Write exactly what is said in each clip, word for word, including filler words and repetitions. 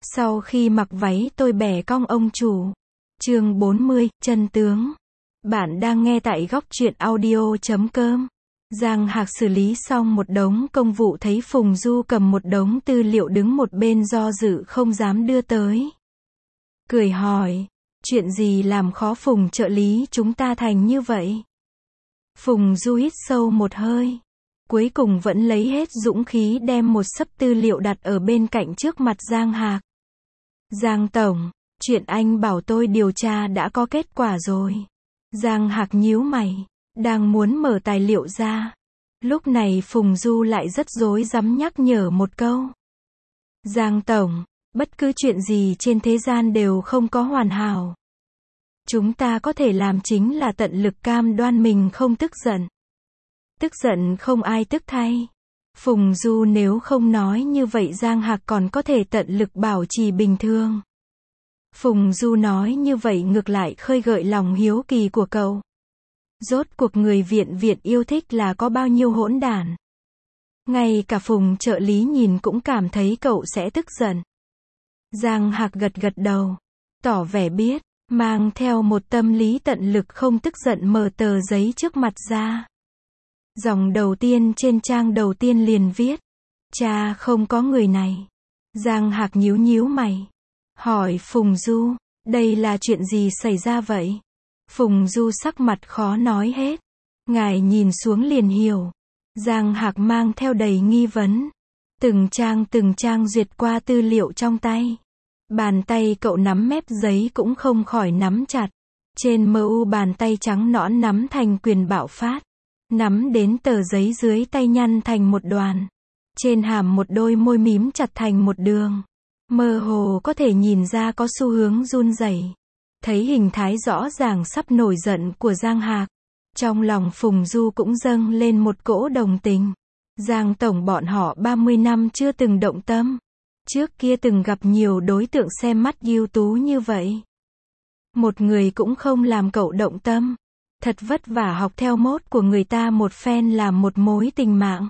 Sau khi mặc váy tôi bẻ cong ông chủ. Chương bốn mươi, chân tướng. Bạn đang nghe tại góc truyện audio chấm com. Giang Hạc xử lý xong một đống công vụ thấy Phùng Du cầm một đống tư liệu đứng một bên do dự không dám đưa tới. Cười hỏi, chuyện gì làm khó Phùng trợ lý chúng ta thành như vậy? Phùng Du hít sâu một hơi. Cuối cùng vẫn lấy hết dũng khí đem một xấp tư liệu đặt ở bên cạnh trước mặt Giang Hạc. Giang Tổng, chuyện anh bảo tôi điều tra đã có kết quả rồi. Giang Hạc nhíu mày, đang muốn mở tài liệu ra. Lúc này Phùng Du lại rất rối rắm nhắc nhở một câu. Giang Tổng, bất cứ chuyện gì trên thế gian đều không có hoàn hảo. Chúng ta có thể làm chính là tận lực cam đoan mình không tức giận. Tức giận không ai tức thay. Phùng Du nếu không nói như vậy Giang Hạc còn có thể tận lực bảo trì bình thường. Phùng Du nói như vậy ngược lại khơi gợi lòng hiếu kỳ của cậu. Rốt cuộc người viện viện yêu thích là có bao nhiêu hỗn đản. Ngay cả Phùng trợ lý nhìn cũng cảm thấy cậu sẽ tức giận. Giang Hạc gật gật đầu, tỏ vẻ biết, mang theo một tâm lý tận lực không tức giận mở tờ giấy trước mặt ra. Dòng đầu tiên trên trang đầu tiên liền viết, cha không có người này. Giang Hạc nhíu nhíu mày, hỏi Phùng Du, đây là chuyện gì xảy ra vậy? Phùng Du sắc mặt khó nói hết. Ngài nhìn xuống liền hiểu. Giang Hạc mang theo đầy nghi vấn. Từng trang từng trang duyệt qua tư liệu trong tay. Bàn tay cậu nắm mép giấy cũng không khỏi nắm chặt. Trên mờ u bàn tay trắng nõn nắm thành quyền bạo phát. Nắm đến tờ giấy dưới tay nhăn thành một đoàn. Trên hàm một đôi môi mím chặt thành một đường. Mơ hồ có thể nhìn ra có xu hướng run rẩy. Thấy hình thái rõ ràng sắp nổi giận của Giang Hạc. Trong lòng Phùng Du cũng dâng lên một cỗ đồng tình. Giang Tổng bọn họ ba mươi năm chưa từng động tâm. Trước kia từng gặp nhiều đối tượng xem mắt ưu tú như vậy. Một người cũng không làm cậu động tâm. Thật vất vả học theo mốt của người ta một phen làm một mối tình mạng.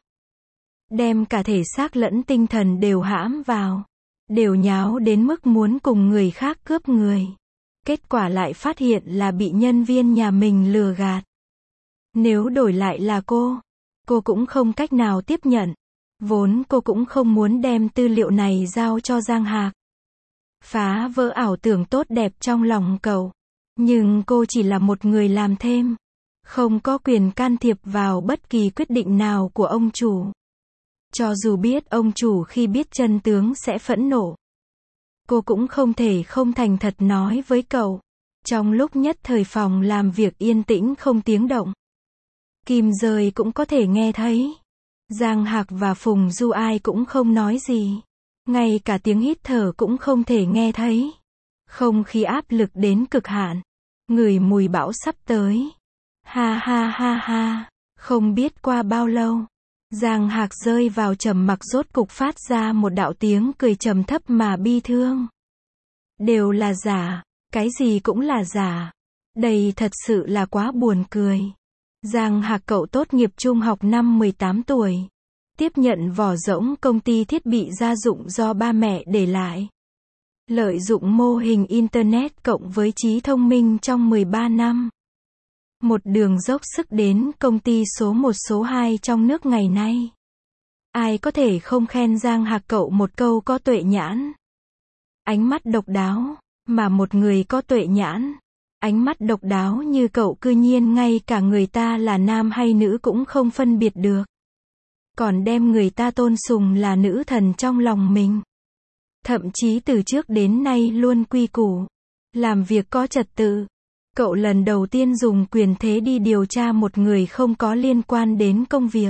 Đem cả thể xác lẫn tinh thần đều hãm vào. Đều nháo đến mức muốn cùng người khác cướp người. Kết quả lại phát hiện là bị nhân viên nhà mình lừa gạt. Nếu đổi lại là cô, cô cũng không cách nào tiếp nhận. Vốn cô cũng không muốn đem tư liệu này giao cho Giang Hạc. Phá vỡ ảo tưởng tốt đẹp trong lòng cậu. Nhưng cô chỉ là một người làm thêm. Không có quyền can thiệp vào bất kỳ quyết định nào của ông chủ. Cho dù biết ông chủ khi biết chân tướng sẽ phẫn nộ. Cô cũng không thể không thành thật nói với cậu. Trong lúc nhất thời phòng làm việc yên tĩnh không tiếng động. Kim rơi cũng có thể nghe thấy. Giang Hạc và Phùng Du ai cũng không nói gì. Ngay cả tiếng hít thở cũng không thể nghe thấy. Không khí áp lực đến cực hạn. Ngửi mùi bão sắp tới. Ha ha ha ha. Không biết qua bao lâu. Giang Hạc rơi vào trầm mặc rốt cục phát ra một đạo tiếng cười trầm thấp mà bi thương. Đều là giả. Cái gì cũng là giả. Đây thật sự là quá buồn cười. Giang Hạc cậu tốt nghiệp trung học năm mười tám tuổi. Tiếp nhận vỏ rỗng công ty thiết bị gia dụng do ba mẹ để lại. Lợi dụng mô hình Internet cộng với trí thông minh trong mười ba năm. Một đường dốc sức đến công ty số một số hai trong nước ngày nay. Ai có thể không khen Giang Hạc cậu một câu có tuệ nhãn. Ánh mắt độc đáo, mà một người có tuệ nhãn. Ánh mắt độc đáo như cậu cư nhiên ngay cả người ta là nam hay nữ cũng không phân biệt được. Còn đem người ta tôn sùng là nữ thần trong lòng mình. Thậm chí từ trước đến nay luôn quy củ. Làm việc có trật tự. Cậu lần đầu tiên dùng quyền thế đi điều tra một người không có liên quan đến công việc.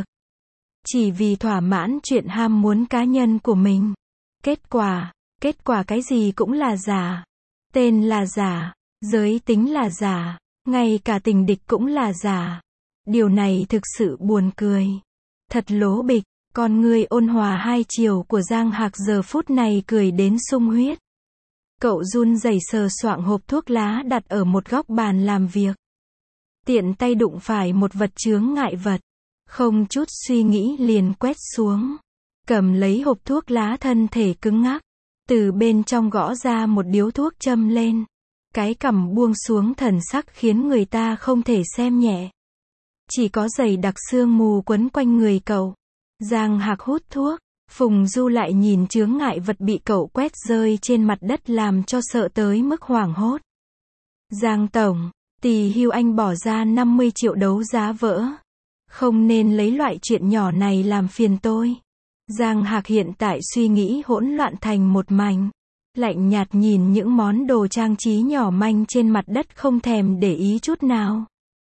Chỉ vì thỏa mãn chuyện ham muốn cá nhân của mình. Kết quả, kết quả cái gì cũng là giả. Tên là giả, giới tính là giả, ngay cả tình địch cũng là giả. Điều này thực sự buồn cười. Thật lố bịch, con người ôn hòa hai chiều của Giang Hạc giờ phút này cười đến sung huyết. Cậu run rẩy sờ soạng hộp thuốc lá đặt ở một góc bàn làm việc. Tiện tay đụng phải một vật chướng ngại vật. Không chút suy nghĩ liền quét xuống. Cầm lấy hộp thuốc lá thân thể cứng ngắc. từ bên trong gõ ra một điếu thuốc châm lên. Cái cằm buông xuống thần sắc khiến người ta không thể xem nhẹ. Chỉ có dày đặc sương mù quấn quanh người cậu. Giang Hạc hút thuốc. Phùng Du lại nhìn chướng ngại vật bị cậu quét rơi trên mặt đất làm cho sợ tới mức hoảng hốt. Giang Tổng, Tỳ Hưu anh bỏ ra năm mươi triệu đấu giá vỡ. Không nên lấy loại chuyện nhỏ này làm phiền tôi. Giang Hạc hiện tại suy nghĩ hỗn loạn thành một mảnh. Lạnh nhạt nhìn những món đồ trang trí nhỏ manh trên mặt đất không thèm để ý chút nào.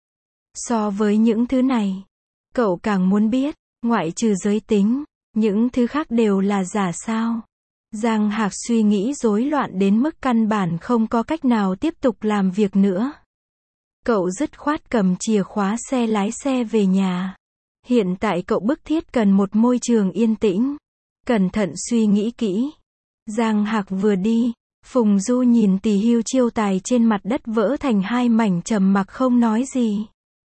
So với những thứ này, cậu càng muốn biết, ngoại trừ giới tính, những thứ khác đều là giả sao. Giang Hạc suy nghĩ rối loạn đến mức căn bản không có cách nào tiếp tục làm việc nữa. Cậu dứt khoát cầm chìa khóa xe lái xe về nhà. Hiện tại cậu bức thiết cần một môi trường yên tĩnh. Cẩn thận suy nghĩ kỹ. Giang Hạc vừa đi, Phùng Du nhìn Tỳ Hưu chiêu tài trên mặt đất vỡ thành hai mảnh trầm mặc không nói gì.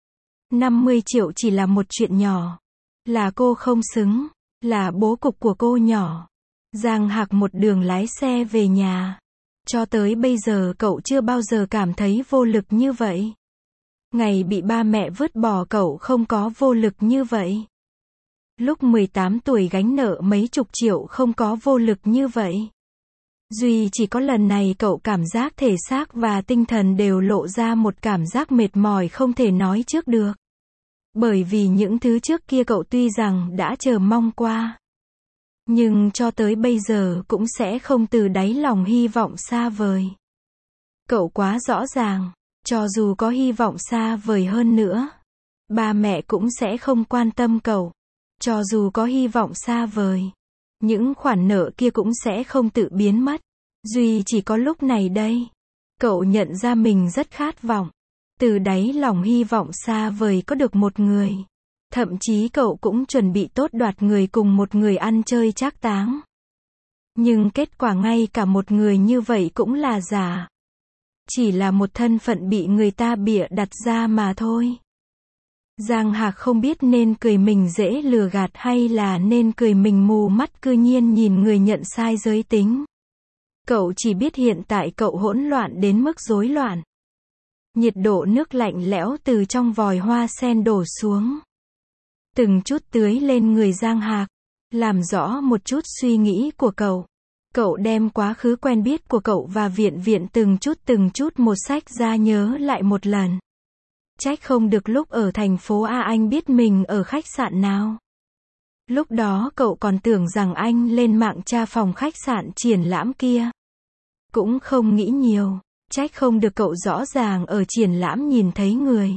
năm mươi triệu chỉ là một chuyện nhỏ. Là cô không xứng, là bố cục của cô nhỏ. Giang Hạc một đường lái xe về nhà. Cho tới bây giờ cậu chưa bao giờ cảm thấy vô lực như vậy. Ngày bị ba mẹ vứt bỏ cậu không có vô lực như vậy. Lúc mười tám tuổi gánh nợ mấy chục triệu không có vô lực như vậy. Duy chỉ có lần này cậu cảm giác thể xác và tinh thần đều lộ ra một cảm giác mệt mỏi không thể nói trước được. Bởi vì những thứ trước kia cậu tuy rằng đã chờ mong qua. Nhưng cho tới bây giờ cũng sẽ không từ đáy lòng hy vọng xa vời. Cậu quá rõ ràng, cho dù có hy vọng xa vời hơn nữa, ba mẹ cũng sẽ không quan tâm cậu. Cho dù có hy vọng xa vời, những khoản nợ kia cũng sẽ không tự biến mất. Duy chỉ có lúc này đây, cậu nhận ra mình rất khát vọng. Từ đáy lòng hy vọng xa vời có được một người. Thậm chí cậu cũng chuẩn bị tốt đoạt người cùng một người ăn chơi trác táng. Nhưng kết quả ngay cả một người như vậy cũng là giả. Chỉ là một thân phận bị người ta bịa đặt ra mà thôi. Giang Hạc không biết nên cười mình dễ lừa gạt hay là nên cười mình mù mắt cư nhiên nhìn người nhận sai giới tính. Cậu chỉ biết hiện tại cậu hỗn loạn đến mức rối loạn. Nhiệt độ nước lạnh lẽo từ trong vòi hoa sen đổ xuống. Từng chút tưới lên người Giang Hạc, làm rõ một chút suy nghĩ của cậu. Cậu đem quá khứ quen biết của cậu và viện viện từng chút từng chút một sách ra nhớ lại một lần. Trách không được lúc ở thành phố A anh biết mình ở khách sạn nào. Lúc đó cậu còn tưởng rằng anh lên mạng tra phòng khách sạn triển lãm kia. Cũng không nghĩ nhiều, trách không được cậu rõ ràng ở triển lãm nhìn thấy người.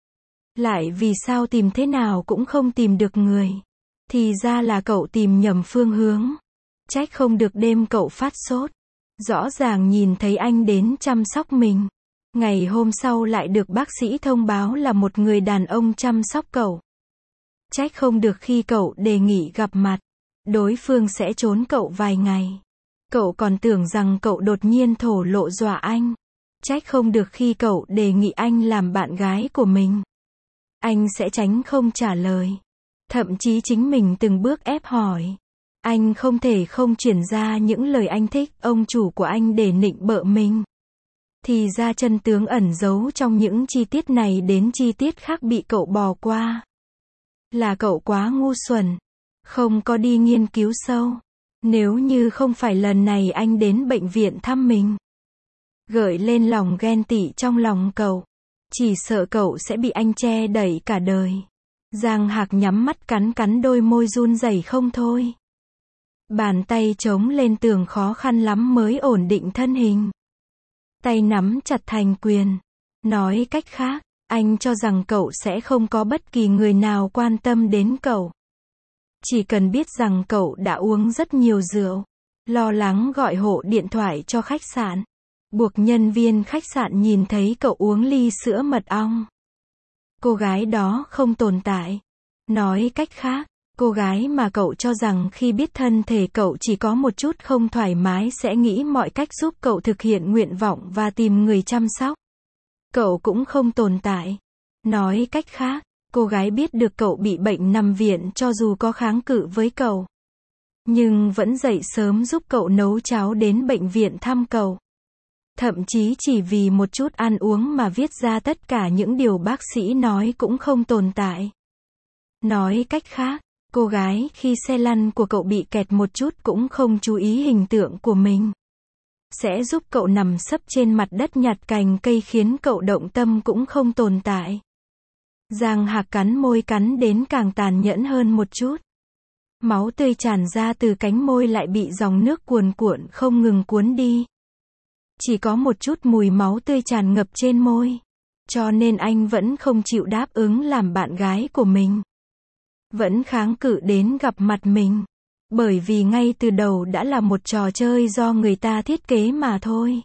Lại vì sao tìm thế nào cũng không tìm được người. Thì ra là cậu tìm nhầm phương hướng. Trách không được đêm cậu phát sốt. Rõ ràng nhìn thấy anh đến chăm sóc mình. Ngày hôm sau lại được bác sĩ thông báo là một người đàn ông chăm sóc cậu. Trách không được khi cậu đề nghị gặp mặt, đối phương sẽ trốn cậu vài ngày. Cậu còn tưởng rằng cậu đột nhiên thổ lộ dọa anh. Trách không được khi cậu đề nghị anh làm bạn gái của mình. Anh sẽ tránh không trả lời. Thậm chí chính mình từng bước ép hỏi. Anh không thể không chuyển ra những lời anh thích ông chủ của anh để nịnh bợ mình. Thì ra chân tướng ẩn giấu trong những chi tiết này đến chi tiết khác bị cậu bỏ qua. Là cậu quá ngu xuẩn. Không có đi nghiên cứu sâu. Nếu như không phải lần này anh đến bệnh viện thăm mình. Gợi lên lòng ghen tị trong lòng cậu. Chỉ sợ cậu sẽ bị anh che đẩy cả đời. Giang Hạc nhắm mắt cắn cắn đôi môi run rẩy không thôi. Bàn tay chống lên tường khó khăn lắm mới ổn định thân hình. Tay nắm chặt thành quyền. Nói cách khác, anh cho rằng cậu sẽ không có bất kỳ người nào quan tâm đến cậu. Chỉ cần biết rằng cậu đã uống rất nhiều rượu. Lo lắng gọi hộ điện thoại cho khách sạn. Buộc nhân viên khách sạn nhìn thấy cậu uống ly sữa mật ong. Cô gái đó không tồn tại. Nói cách khác, cô gái mà cậu cho rằng khi biết thân thể cậu chỉ có một chút không thoải mái sẽ nghĩ mọi cách giúp cậu thực hiện nguyện vọng và tìm người chăm sóc. Cậu cũng không tồn tại. Nói cách khác, cô gái biết được cậu bị bệnh nằm viện cho dù có kháng cự với cậu. nhưng vẫn dậy sớm giúp cậu nấu cháo đến bệnh viện thăm cậu. Thậm chí chỉ vì một chút ăn uống mà viết ra tất cả những điều bác sĩ nói cũng không tồn tại. Nói cách khác, cô gái khi xe lăn của cậu bị kẹt một chút cũng không chú ý hình tượng của mình. Sẽ giúp cậu nằm sấp trên mặt đất nhặt cành cây khiến cậu động tâm cũng không tồn tại. Giang Hạc cắn môi cắn đến càng tàn nhẫn hơn một chút. Máu tươi tràn ra từ cánh môi lại bị dòng nước cuồn cuộn không ngừng cuốn đi. Chỉ có một chút mùi máu tươi tràn ngập trên môi. Cho nên anh vẫn không chịu đáp ứng làm bạn gái của mình. Vẫn kháng cự đến gặp mặt mình. Bởi vì ngay từ đầu đã là một trò chơi do người ta thiết kế mà thôi.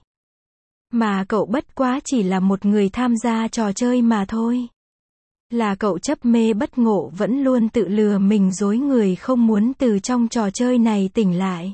Mà cậu bất quá chỉ là một người tham gia trò chơi mà thôi. Là cậu chấp mê bất ngộ vẫn luôn tự lừa mình dối người không muốn từ trong trò chơi này tỉnh lại.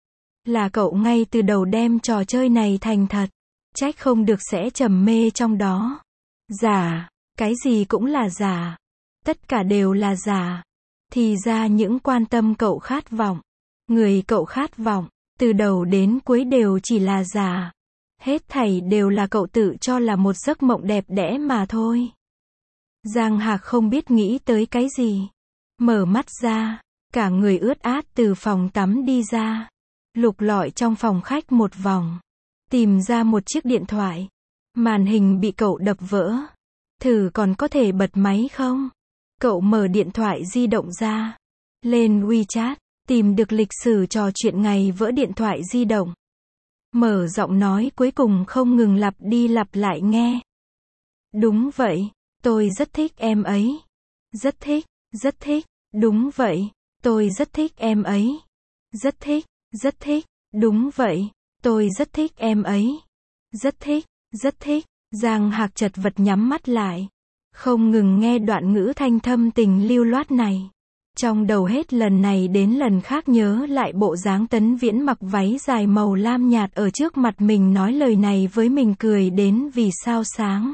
Là cậu ngay từ đầu đem trò chơi này thành thật. Trách không được sẽ trầm mê trong đó. Giả, cái gì cũng là giả. Tất cả đều là giả. Thì ra những quan tâm cậu khát vọng, người cậu khát vọng, từ đầu đến cuối đều chỉ là giả. Hết thảy đều là cậu tự cho là một giấc mộng đẹp đẽ mà thôi. Giang Hạc không biết nghĩ tới cái gì. Mở mắt ra, cả người ướt át từ phòng tắm đi ra. Lục lọi trong phòng khách một vòng. Tìm ra một chiếc điện thoại. Màn hình bị cậu đập vỡ. Thử còn có thể bật máy không? Cậu mở điện thoại di động ra. Lên WeChat, tìm được lịch sử trò chuyện ngày vỡ điện thoại di động. Mở giọng nói cuối cùng không ngừng lặp đi lặp lại nghe. Đúng vậy, tôi rất thích em ấy. Rất thích, rất thích, đúng vậy, tôi rất thích em ấy. Rất thích, rất thích, đúng vậy, tôi rất thích em ấy. Rất thích, rất thích, Giang Hạc chật vật nhắm mắt lại. Không ngừng nghe đoạn ngữ thanh thâm tình lưu loát này. Trong đầu hết lần này đến lần khác nhớ lại bộ dáng Tấn Viễn mặc váy dài màu lam nhạt ở trước mặt mình nói lời này với mình cười đến vì sao sáng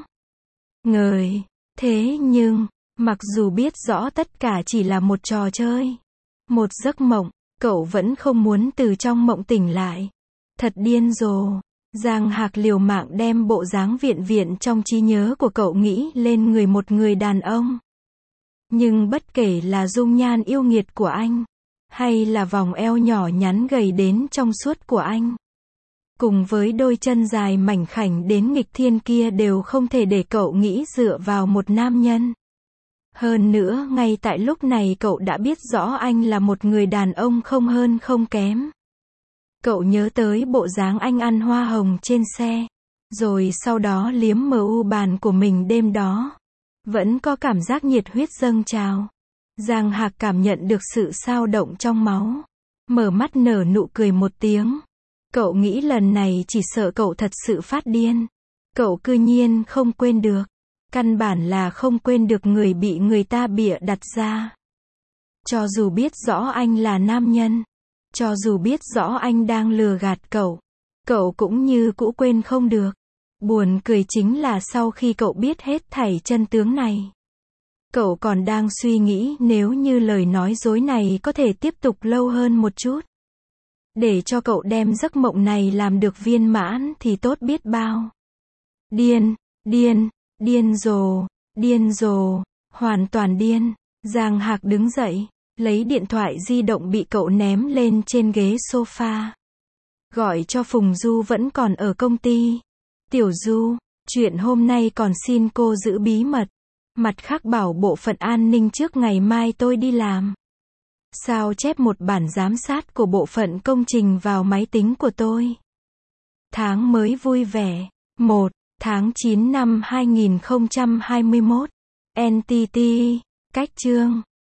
ngời. Thế nhưng, mặc dù biết rõ tất cả chỉ là một trò chơi, một giấc mộng, cậu vẫn không muốn từ trong mộng tỉnh lại. Thật điên rồ. Giang Hạc liều mạng đem bộ dáng viện viện trong trí nhớ của cậu nghĩ lên người một người đàn ông. Nhưng bất kể là dung nhan yêu nghiệt của anh, hay là vòng eo nhỏ nhắn gầy đến trong suốt của anh, cùng với đôi chân dài mảnh khảnh đến nghịch thiên kia đều không thể để cậu nghĩ dựa vào một nam nhân. Hơn nữa ngay tại lúc này cậu đã biết rõ anh là một người đàn ông không hơn không kém. Cậu nhớ tới bộ dáng anh ăn hoa hồng trên xe, rồi sau đó liếm mờ u bàn của mình đêm đó. Vẫn có cảm giác nhiệt huyết dâng trào. Giang Hạc cảm nhận được sự xao động trong máu. Mở mắt nở nụ cười một tiếng. Cậu nghĩ lần này chỉ sợ cậu thật sự phát điên. Cậu cư nhiên không quên được. Căn bản là không quên được người bị người ta bịa đặt ra. Cho dù biết rõ anh là nam nhân, cho dù biết rõ anh đang lừa gạt cậu, cậu cũng như cũ quên không được. Buồn cười chính là sau khi cậu biết hết thảy chân tướng này, cậu còn đang suy nghĩ nếu như lời nói dối này có thể tiếp tục lâu hơn một chút, để cho cậu đem giấc mộng này làm được viên mãn thì tốt biết bao. Điên, điên, điên rồ, điên rồ, hoàn toàn điên. Giang Hạc đứng dậy, lấy điện thoại di động bị cậu ném lên trên ghế sofa. Gọi cho Phùng Du vẫn còn ở công ty. Tiểu Du, chuyện hôm nay còn xin cô giữ bí mật. Mặt khác bảo bộ phận an ninh trước ngày mai tôi đi làm. Sao chép một bản giám sát của bộ phận công trình vào máy tính của tôi. Tháng mới vui vẻ. một tháng chín năm hai nghìn không trăm hai mươi mốt. en tê tê, cách chương.